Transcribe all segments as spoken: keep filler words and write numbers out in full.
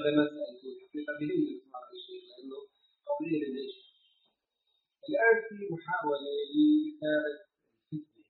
هذا مسألة الحقيقة بهم إصلاح الشيء لأنه قضية للعيش. الآن في محاولة لإثارة الفتنة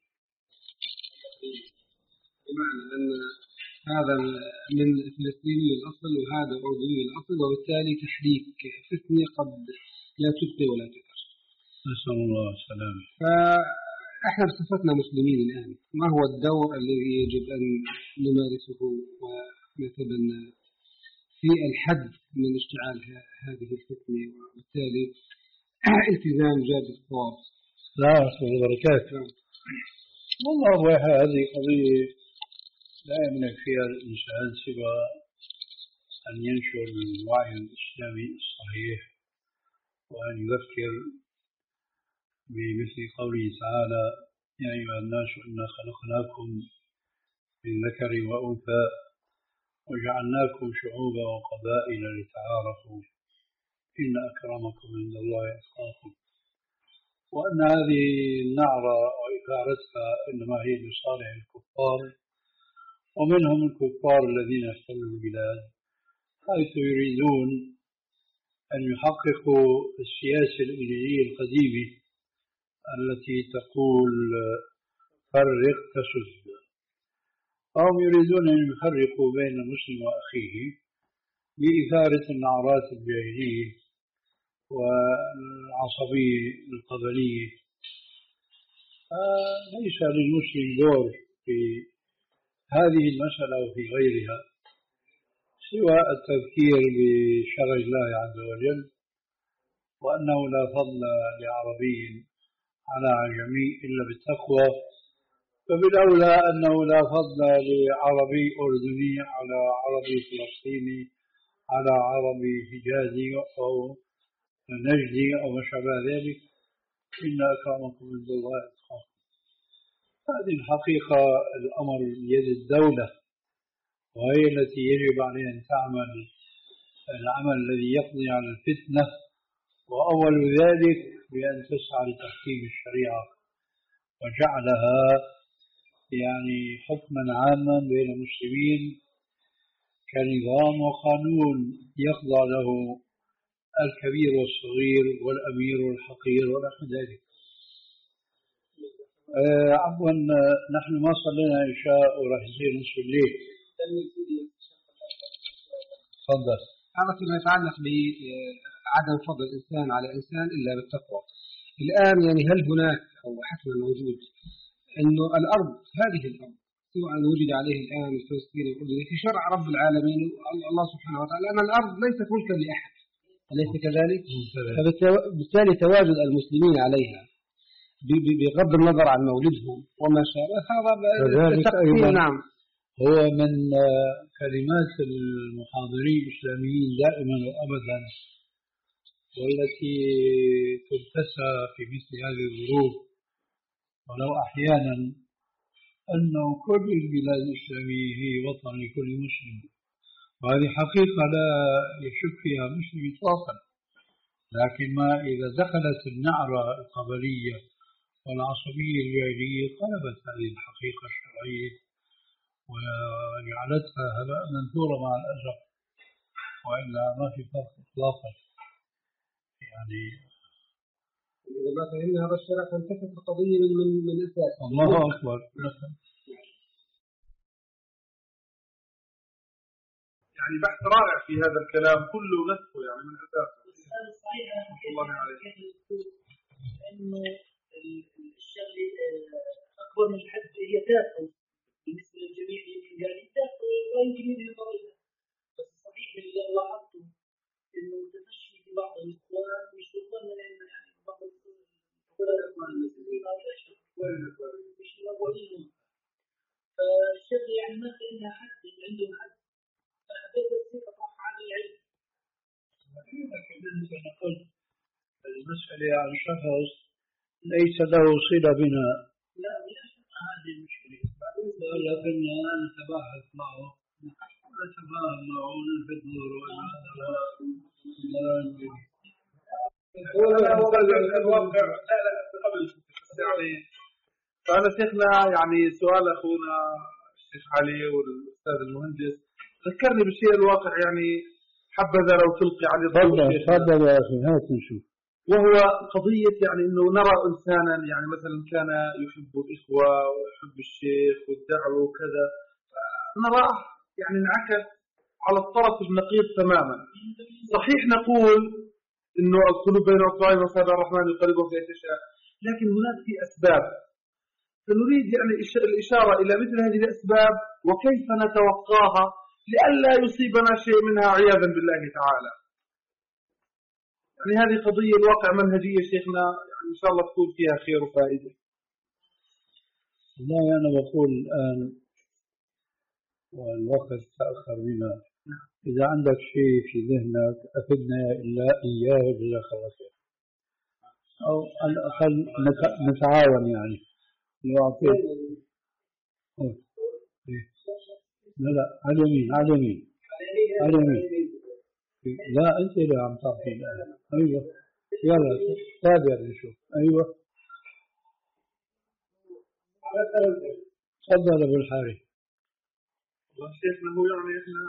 بمعنى أن هذا من فلسطيني الأصل وهذا أردني الأصل وبالتالي تحريك فتنة قد لا تبقي ولا تذر. نسأل الله السلامة. فإحنا بصفتنا مسلمين الآن ما هو الدور الذي يجب أن نمارسه ونتبنى في الحد من اشتعال هذه الفتنة وبالتالي التزام جاد الصواب. لا أصل البركات. والله هذه قضية لا يملك فيها الإنسان سوى أن ينشر الوعي الإسلامي الصحيح وأن يذكر بمثل قوله تعالى يا أيها الناس إنا خلقناكم من ذكر وأنثى وجعلناكم شعوبا وقبائل لتعارفوا إن أكرمكم عند الله أتقاكم، وأن هذه النعرة وإثارتها إنما هي لصالح الكفار ومنهم الكفار الذين احتلوا البلاد حيث يريدون أن يحققوا السياسة الإلهية القديمة التي تقول فرق تسد، فهم يريدون أن يفرقوا بين المسلم وأخيه بإثارة النعرات الجاهلية والعصبية القبلية. ليس للمسلم دور في هذه المسألة وفي غيرها سوى التذكير بشرع الله عز وجل وأنه لا فضل لعربي على عجمي إلا بالتقوى، فبالأولى أنه لا فضل لعربي أردني على عربي فلسطيني على عربي حجازي أو نجدي أو ما شابه ذلك، إن أكرمكم عند الله أتقاكم. هذه الحقيقة الأمر بيد الدولة وهي التي يجب عليها أن تعمل العمل الذي يقضي على الفتنة، وأول ذلك بأن تسعى لتحكيم الشريعة وجعلها يعني حكما عاما بين المسلمين كنظام وقانون يخضع له الكبير والصغير والأمير والحقير ونحو ذلك. آه عفوا نحن ما صلينا عشاء وراح يصير نصف الليل. تفضل. هذا فيما يتعلق بعدم فضل الإنسان على إنسان إلا بالتقوى. الآن يعني هل هناك أو حتما موجود إنه الأرض هذه الأرض سواء وجد عليه الآن الفلسطيني والأردني في شرع رب العالمين الله سبحانه وتعالى أن الأرض ليست ملكا لأحد، أليس كذلك؟ فبالتالي تواجد المسلمين عليها بغض النظر عن مولدهم وما شابه هذا تقدير. نعم، هو من كلمات المحاضرين الإسلاميين دائما وأبدا والتي تلتسى في مثل هذه الظروف ولو أحيانا أنه كل البلاد الإسلامية هي وطن لكل مسلم، وهذه حقيقة لا يشك فيها مسلم إطلاقا، لكن ما إذا دخلت النعرة القبلية والعصبية الجاهلية قلبت هذه الحقيقة الشرعية وجعلتها هباء منثورا مع الأزرق، وإلا ما في فرق إطلاقا. يعني إذا ما فهمنا هذا الشرع فانتكت القضية من من أساس. الله أكبر. يعني بحث رائع في هذا الكلام كله نفسه يعني من أساسه. صحيح. الله عليك. إنه الشغل أكبر من الحد هي تافهة بالنسبة للجميع، يمكن قال تافهة ويمكن يظهر عليها، بس صحيح اللي لاحظته إنه تفشي في بعض الإخوان مش إخوان يعني بعض الإخوان المسلمين مش الأولين، فالشغل يعني ما في لها حد عندهم حد، فحبيت الثقة صح عن العلم. مثل ما قلت المسألة عن شخص ليس له صلة بنا، لا لا هذه المشكلة، لكن نتباحث معه ونتفاهم معه ونلفت نظره الواقع. لا لا قبل يعني فأنا شيخنا يعني سؤال أخونا الشيخ علي والأستاذ المهندس ذكرني بالشيء الواقع، يعني حبذا لو تلقي عليه الضوء تفضل شيخنا. تفضل يا أخي، هات نشوف. وهو قضية يعني أنه نرى إنسانا يعني مثلا كان يحب الإخوة ويحب الشيخ والدعوة وكذا، نراه يعني انعكس على الطرف النقيض تماما. صحيح نقول أنه القلوب بين أصبعين وأصابع الرحمن يقلبها كيف يشاء، لكن هناك في أسباب، فنريد يعني الإشارة إلى مثل هذه الأسباب وكيف نتوقاها لئلا يصيبنا شيء منها عياذا بالله تعالى. يعني هذه قضية الواقع منهجية شيخنا، يعني إن شاء الله تكون فيها خير وفائدة. والله أنا بقول الآن والوقت تأخر بنا، إذا عندك شيء في ذهنك أفدنا إلا إياه جزاك الله خير، أو على الأقل نتعاون يعني. لو أعطيت لا لا على اليمين على اليمين على اليمين، لا أنت اللي عم تعطي الآن. أيوة يلا تابع نشوف. أيوة تفضل أبو الحارث. والله شيخنا هو يعني إحنا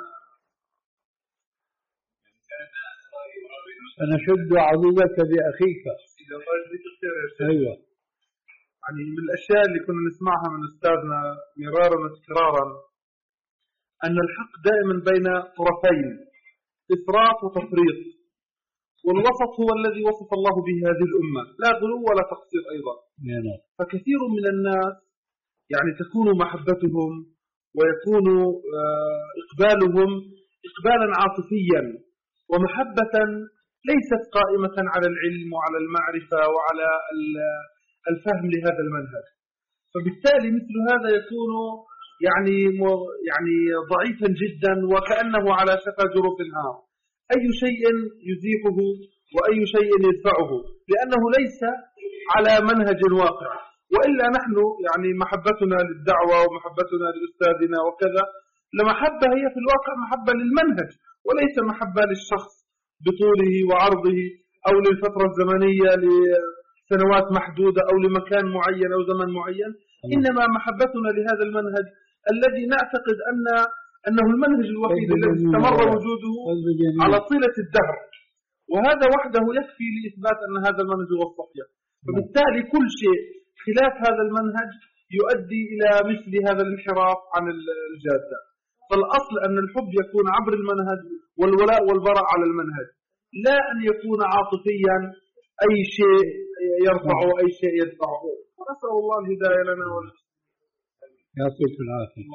سنشد عضدك بأخيك. أيوة. يعني من الأشياء اللي كنا نسمعها من أستاذنا مرارا وتكرارا أن الحق دائما بين طرفين، إفراط وتفريط، والوسط هو الذي وصف الله به هذه الأمة، لا غلو ولا تقصير أيضا. فكثير من الناس يعني تكون محبتهم ويكون إقبالهم إقبالا عاطفيا ومحبة ليست قائمة على العلم وعلى المعرفة وعلى الفهم لهذا المنهج، فبالتالي مثل هذا يكون يعني يعني ضعيفا جدا وكأنه على شفا جرف النار، أي شيء يزيحه وأي شيء يدفعه، لأنه ليس على منهج واقع. وإلا نحن يعني محبتنا للدعوة ومحبتنا لأستاذنا وكذا لمحبة هي في الواقع محبة للمنهج وليس محبة للشخص بطوله وعرضه أو للفترة الزمنية لسنوات محدودة أو لمكان معين أو زمن معين، إنما محبتنا لهذا المنهج الذي نعتقد أن أنه المنهج الوحيد الذي استمر وجوده على طيلة الدهر، وهذا وحده يكفي لإثبات أن هذا المنهج هو الصحيح. فبالتالي كل شيء خلاف هذا المنهج يؤدي إلى مثل هذا الانحراف عن الجادة. فالأصل أن الحب يكون عبر المنهج والولاء والبراء على المنهج، لا أن يكون عاطفيا أي شيء يرفعه أي شيء يدفعه. ونسأل الله الهداية لنا والمسلمين. يعطيك العافية.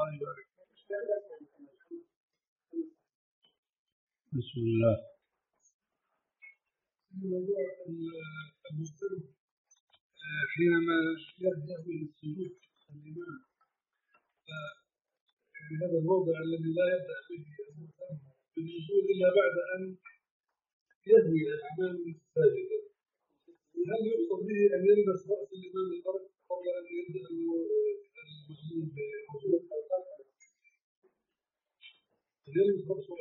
بسم الله. موضوع المسلم حينما يبدأ بالسجود الإمام، يعني هذا الموضع الذي لا يبدأ به المسلم بالنزول إلا بعد أن يهوي الإمام ساجدا، هل يقصد به أن يلبس رأس الإمام الأرض قبل أن يبدأ المأموم بنزول القرآن؟ يلبس رأسه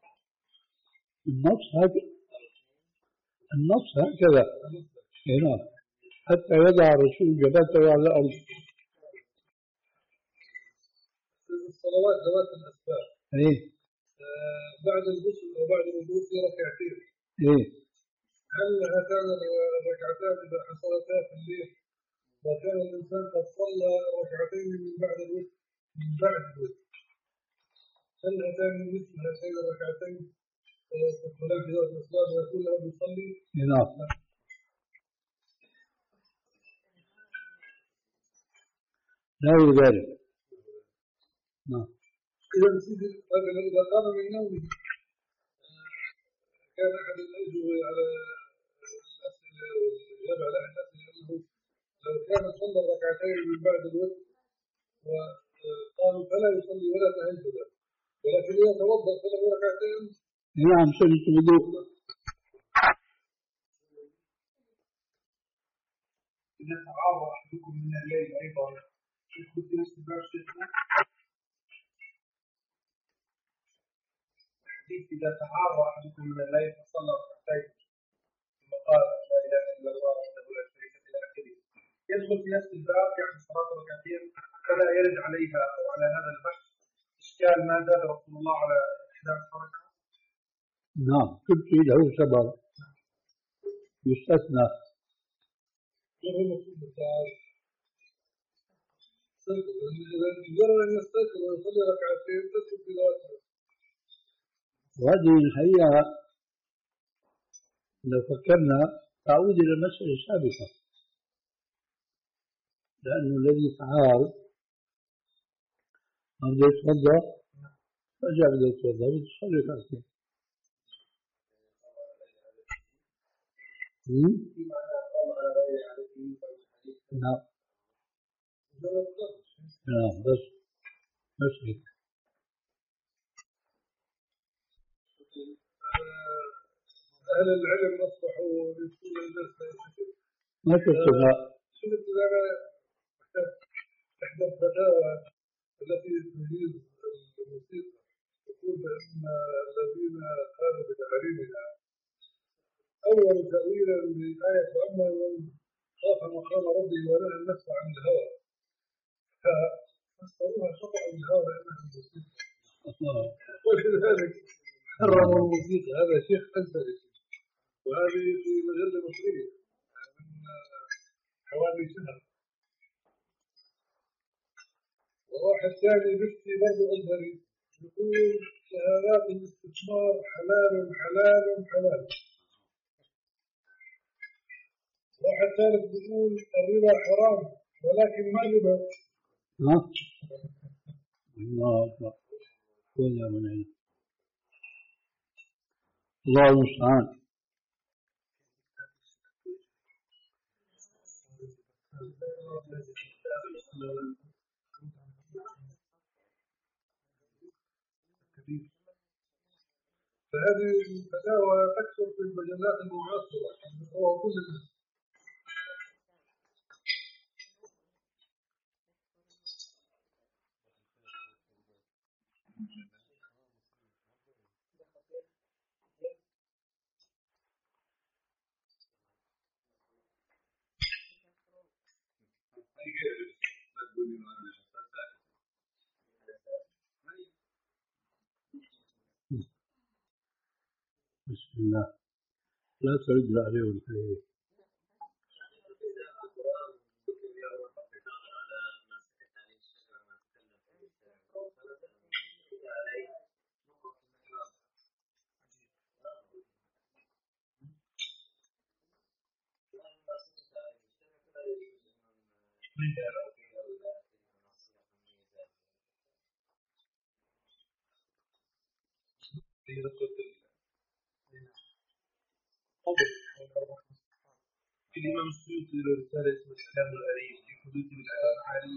النص هذا النص هكذا هنا حتى يضع الرسول جبهته على الأرض. الصلوات ذوات الأسباب إيه آه بعد الغسل أو بعد الوضوء في ركعتين، إيه هل هاتان الركعتان إذا حصلتا في الليل وكان الإنسان قد صلى ركعتين من بعد الوتر من بعد الوتر، هل هاتان مثل هاتين الركعتين تدخلان في ذات الأسباب ويكون له يصلي؟ نعم. لا ذلك. نعم. إذا سيدي إذا قام من نومه كان أحد الأجوبة على الأسئلة والإجابة على أحد الأسئلة أنه لو كان صلى الركعتين من بعد الوتر وقالوا فلا يصلي ولا تهجد، ولكن إذا توضأ صلى ركعتين. نعم سنة الوضوء. إذا تعارض أحدكم من الليل أيضا يدخل في نفس الباب شيخنا. إذا تعارض أحدكم من الليل فصلى ركعتين ثم قال لا إله إلا الله وحده لا شريك له إلى آخره، يدخل في نفس الباب يعني صلاة ركعتين فلا يرد عليها أو على هذا البحث إشكال ما زاد رسول الله على إحدى عشرة ركعة؟ نعم كل شيء له سبب يستثنى. مجرد أن يستيقظ ويصلي ركعتين تسجد بذاته. وهذه الحقيقة لو فكرنا تعود إلى المسألة السابقة، لأنه الذي تعارض ما بده يتوضأ رجع بده يتوضأ بتصلي ركعتين. نعم نعم بس بس هيك. أهل العلم أصبحوا يقولون الناس ما شفتها. شفت أنا إحدى الفتاوى التي تجيز الموسيقى تقول بأن الذين قالوا بتحريمها أول تأويلا لآية وأما من خاف مقام ربه ونهى النفس عن الهوى ففسروها خطأ الهوى لأنها الموسيقى ولذلك حرموا الموسيقى. هذا شيخ أزهري وهذه في مجلة مصرية من حوالي شهر. وواحد ثاني بيفتي برضه أزهري يقول شهادات الاستثمار حلال حلال حلال. واحد ثالث بيقول الربا حرام ولكن ما ربا. ها الله أكبر ولا من علم. الله المستعان. فهذه الفتاوى تكثر في المجلات المعاصرة هو كل الناس. بسم الله لا ترد عليه الخير. الإمام السيوطي له رسالة اسمها الإعلام الغريب في حدود الأعالي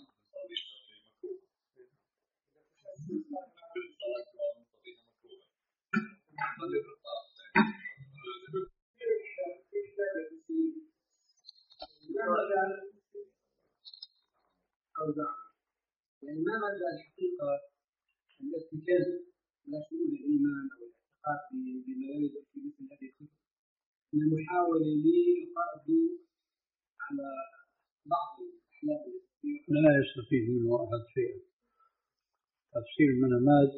يعني ما مدى الحقيقة الاستكان لا شؤون الإيمان أو الاعتقاد بما يرد في مثل هذه الكتب من المحاولة للقصد على بعض الأحلام لا يستفيد منه أحد شيئا. تفسير المنامات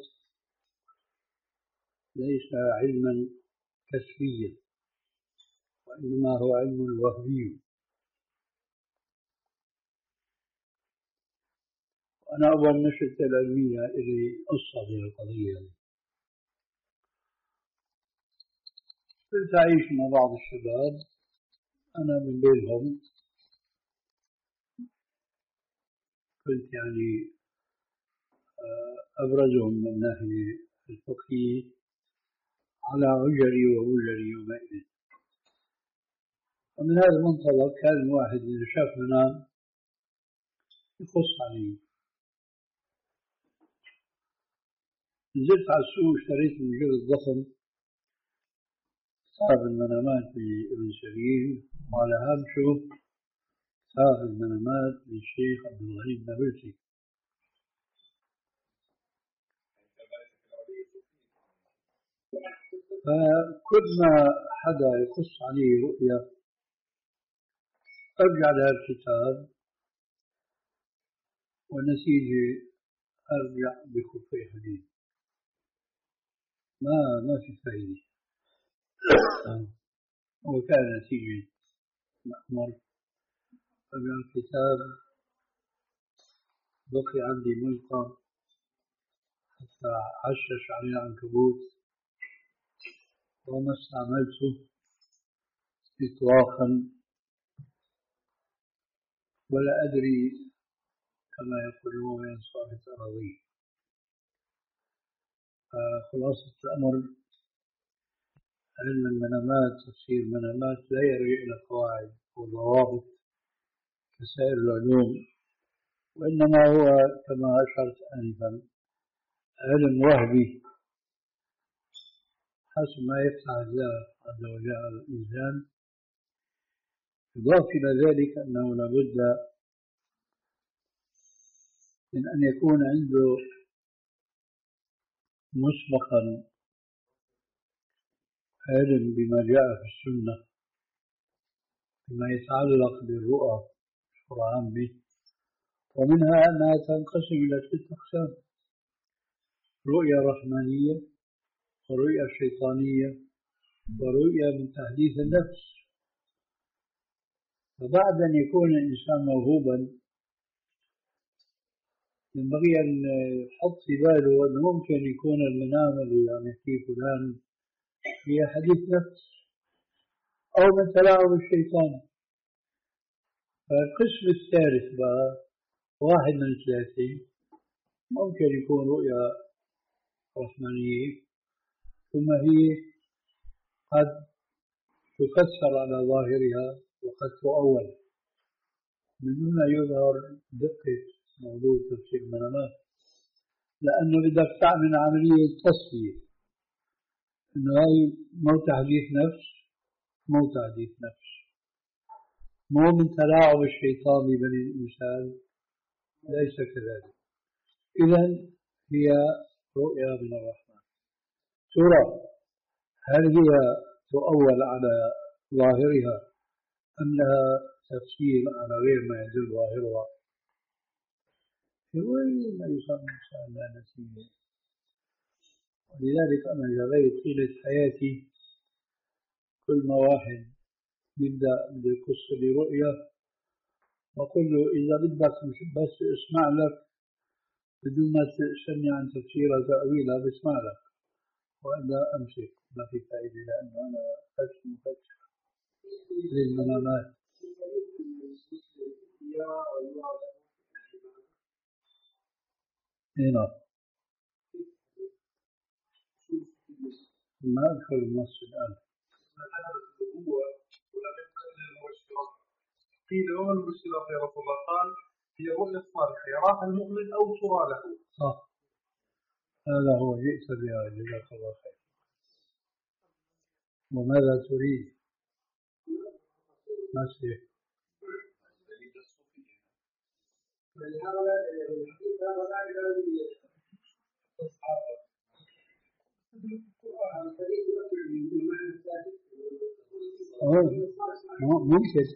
ليس علما كشفيا وإنما هو علم وهمي. وأنا أول نشرة العلمية إلي قصة في القضية. كنت أعيش مع بعض الشباب أنا من بينهم، كنت يعني أبرزهم من ناحية الفقهية على عجري ووجري يومئذ. ومن هذا المنطلق كان الواحد إذا شاف منام يقص عليه. نزلت على السوق اشتريت مجلد ضخم كتاب المنامات لابن سيرين وعلى هامشه كتاب المنامات للشيخ عبد الغني النابلسي. فكل ما حدا يقص عليه رؤيا أرجع لهذا الكتاب ونسيجي أرجع بخفي حديد. ما ما في فايدة. وكان نتيجة الأحمر. فمن الكتاب بقي عندي ملقى حتى عشش عليه عنكبوت وما استعملته إطلاقا، ولا أدري كما يقولون وين صارت أراضيه. خلاصة الأمر علم المنامات، تفسير المنامات لا يرجع إلى قواعد وضوابط كسائر العلوم، وإنما هو كما أشرت آنفا علم وهبي حسب ما يفتح الله عز وجل على الإنسان. يضاف إلى ذلك أنه لابد من أن يكون عنده مسبقا علم بما جاء في السنة بما يتعلق بالرؤى شرعا به، ومنها أنها تنقسم إلى ست أقسام: رؤيا رحمانية، ورؤيا شيطانية، ورؤيا من تحديث النفس. فبعد أن يكون الإنسان موهوبا ينبغي أن يحط في باله أنه ممكن يكون المنام اللي يعني فيه فلان هي حديث نفس أو من تلاعب الشيطان. فالقسم الثالث بقى واحد من ثلاثين، ممكن يكون رؤيا رحمانية، ثم هي قد تفسر على ظاهرها وقد تؤول. من هنا يظهر دقة موضوع تفسير المنامات، لأنه بدك تعمل عملية تصفية، إنه هاي مو تحديث نفس، مو تحديث نفس، مو من تلاعب الشيطان ببني الإنسان، ليس كذلك. إذن هي رؤيا من الرحمن. ترى هل هي تؤول على ظاهرها أم لها تفسير على غير ما يدل ظاهرها؟ وين ما يصاب الإنسان لا نسيه. ولذلك أنا جريت طيلة حياتي كل ما واحد يبدأ بقص لي رؤية وأقول له إذا بدك مش بس اسمع لك بدون ما تسألني عن تفسيرها تأويلها، بسمع لك، وإلا أمسك ما في فائدة، لأنه أنا فتح مفتح للمنامات. هنا ما أدخل النص الآن. قيل وما المشكلة يا رسول الله؟ قال هي رؤيا الصالحة يراها المؤمن أو ترى له. صح، هذا هو جئت بها، جزاك الله خير. وماذا تريد؟ مسيح ممكن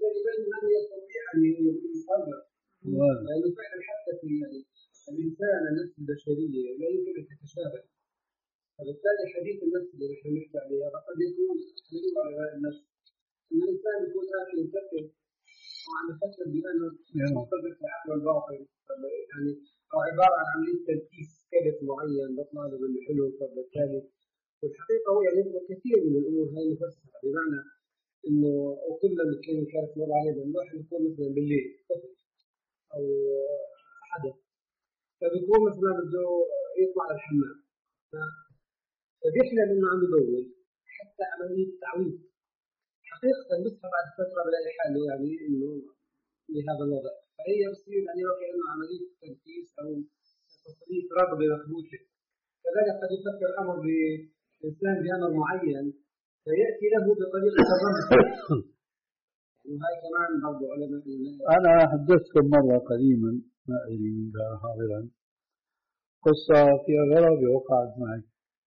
لأنه فعلا حتى في الإنسان النفس البشرية لا يمكن أن تتشابه، فبالتالي حديث النفس اللي نحن نحكي عليه قد يكون يدل على غير النفس. إن الإنسان يكون آخر يفكر وعم يفكر بأنه مرتبط بالعقل والباطن، يعني أو عبارة عن عملية تركيز كلف معين بطلع له باللي حلو، فبالتالي والحقيقة هو يعني كثير من الأمور هاي مفسرة، بمعنى إنه وكل اللي كانت مر عليه الواحد يكون مثلا بالليل طفل أو حدث، فبيكون مثلا بده يطلع للحمام فبيحلم إنه عم يدور حتى عملية تعويض، حقيقة بيصحى بعد فترة بلاقي حاله يعني إنه بهذا الوضع، فهي بصير يعني وكأنه عملية تركيز أو تصريف رغبة مكبوتة. كذلك قد يفكر الأمر بإنسان بأمر معين فيأتي له بطريقة الرمز. وهي كمان برضو علماء. أنا حدثتكم مرة قديما ما أدري من كان حاضرا قصة فيها غرابة وقعت معي.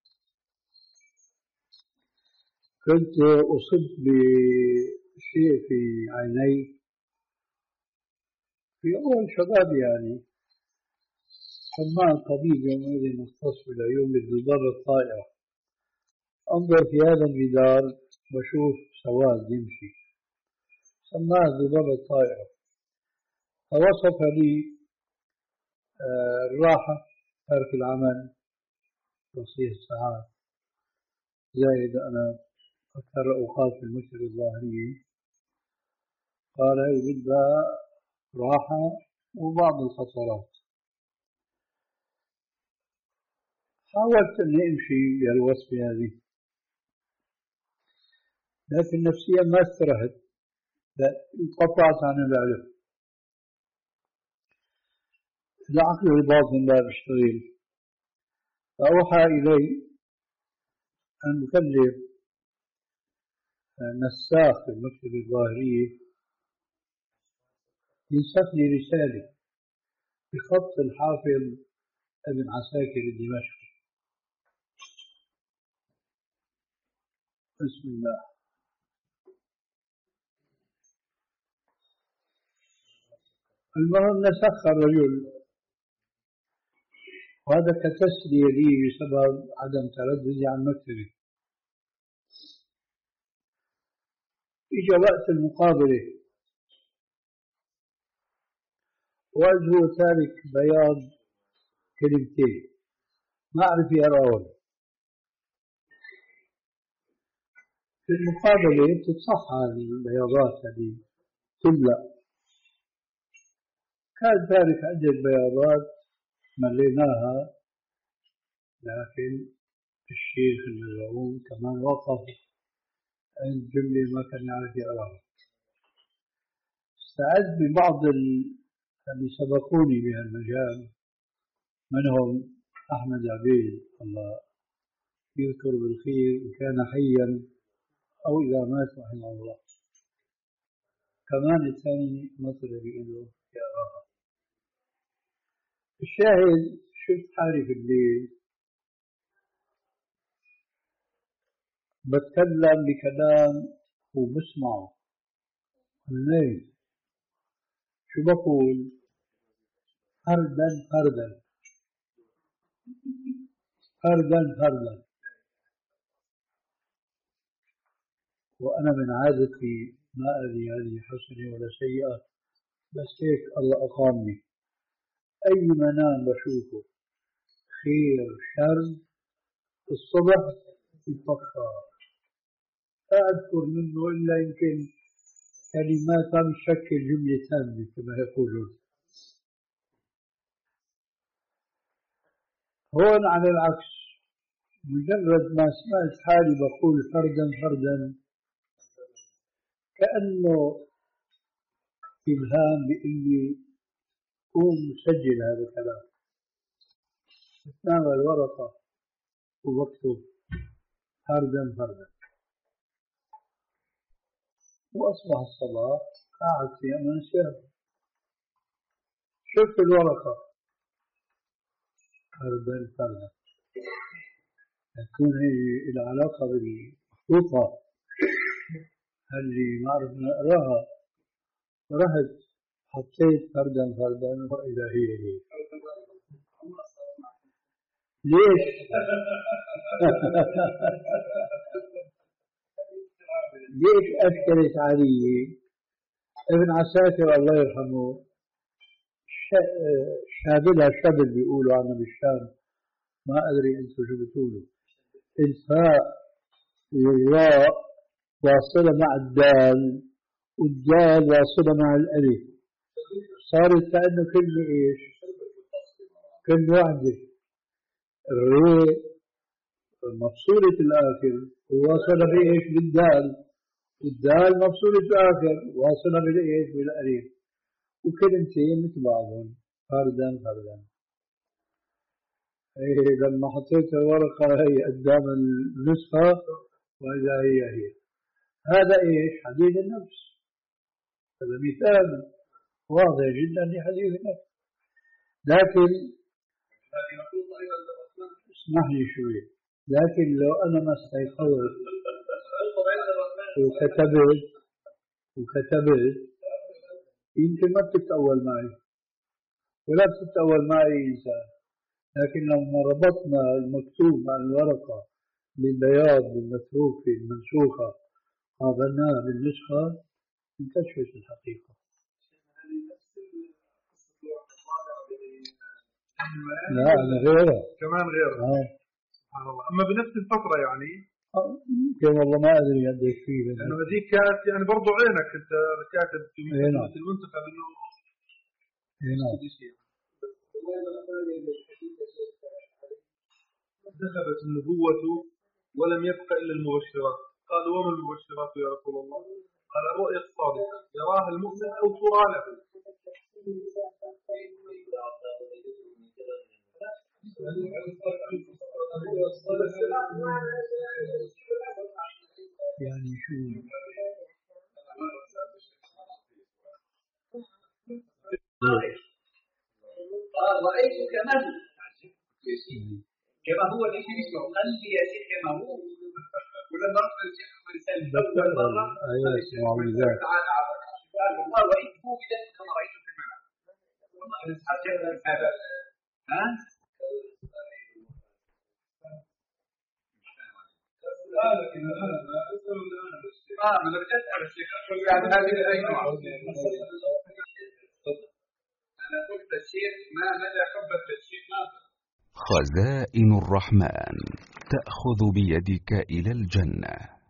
كنت أصبت بشيء في عيني في أول شباب يعني، سمعني الطبيب يومئذ مختص بالعيون بضر الطائرة أنظر في هذا الجدار بشوف سواد يمشي، سماه ذبابة طائرة. فوصف لي آه الراحة، ترك العمل، توصيه الساعات، زائد أنا أكثر أوقات في المكتب الظاهرية. قال هي بدها راحة وبعض الخطرات. حاولت أني أمشي بهالوصفة هذه، لكن نفسيا ما استرحت، انقطعت عن العلم. العقل الباطن لا بيشتغل. فأوحى إلي أن أكلف نساخ في المكتبة الظاهرية ينسخ لي رسالة بخط الحافظ ابن عساكر الدمشقي. بسم الله. المهم نسخ الرجل، وهذا كتسلية لي بسبب عدم ترددي عن مكتبي. إجا وقت المقابلة وجهه تارك بياض كلمتين ما أعرف يقراهم. في المقابلة تتصحى البياضات هذه تملأ. كان تارك عدة بياضات مليناها، لكن الشيخ المزعوم كمان وقف عند جملة ما كان يعرف يقراها. استعد ببعض اللي سبقوني بهالمجال، منهم أحمد عبيد الله يذكر بالخير إن كان حيا أو إذا مات رحمه الله. كمان الثاني مطلبي له يقراها. الشاهد شفت حالي في الليل بتكلم بكلام وبسمعه الليل. شو بقول؟ فردا فردا فردا فردا. وأنا من عادتي ما أدري هذه حسنة ولا سيئة، بس هيك الله أقامني. أي منام بشوفه خير شر الصبح الفخار، لا أذكر منه إلا يمكن كلمات عم تشكل جملة تامة كما يقولون. هون على العكس، مجرد ما سمعت حالي بقول فردا فردا كأنه إلهام بإني قوم مسجل هذا الكلام. اتناول ورقة وبكتب فردا فردا. وأصبح الصباح قاعد في أمان الشهر، شفت الورقة فردا فردا. تكون هي العلاقة بالمخطوطة اللي ما عرفنا نقراها، رحت حطيت فردا فردا وإذا هي هي. ليش؟ ليش أشكلت علي؟ ابن عساكر الله يرحمه شابلها شبل بيقولوا عنه بالشام، ما أدري أنتم شو بتقولوا. الفاء والراء واصلة مع الدال والدال واصلة مع الألف، صارت كأنه كلمة إيش؟ كلمة واحدة. الراء مفصولة الآخر وواصلة بإيش؟ بالدال، والدال مفصولة الآخر واصلة بالإيش؟ بالألف، وكلمتين مثل بعضهم فردا فردا. إيه لما حطيت الورقة هي قدام النسخة وإذا هي هي. هذا إيش؟ حديث النفس. هذا مثال واضح جدا لحديث النفس. لكن اسمح لي شوي، لكن لو أنا ما استيقظت وكتبت وكتبت يمكن ما بتتأول معي ولا بتتأول معي إنسان. لكن لما ربطنا المكتوب مع الورقة بالبياض بالمتروكة المنسوخة قابلناها بالنسخة انكشفت الحقيقة. لا أنا غيرها كمان غيرها. آه. سبحان الله. أما بنفس الفترة يعني يمكن والله ما أدري قديش فيه، لأنه هذيك كانت يعني برضو عينك أنت كاتب في هنا المنتخب إنه هنا ذهبت النبوة ولم يبق إلا المبشرات. قالوا وما المبشرات يا رسول الله؟ قال الرؤيا الصادقة يراها المؤمن أو ترى له. يعني شو رأيت كمان كما هو اللي يسمع قلبي يا شيخ كما هو. ولما رحت الشيخ أحمد سالم أول مرة أيوة معجزات قال والله رأيته بذلك كما رأيته في المعنى. والله هذا ها اه انا رجعت على الشيخ اقول بعد هذه الايه انا قلت الشيخ ما مدى حبك للشيخ ناصر. خزائن الرحمن تأخذ بيدك إلى الجنة.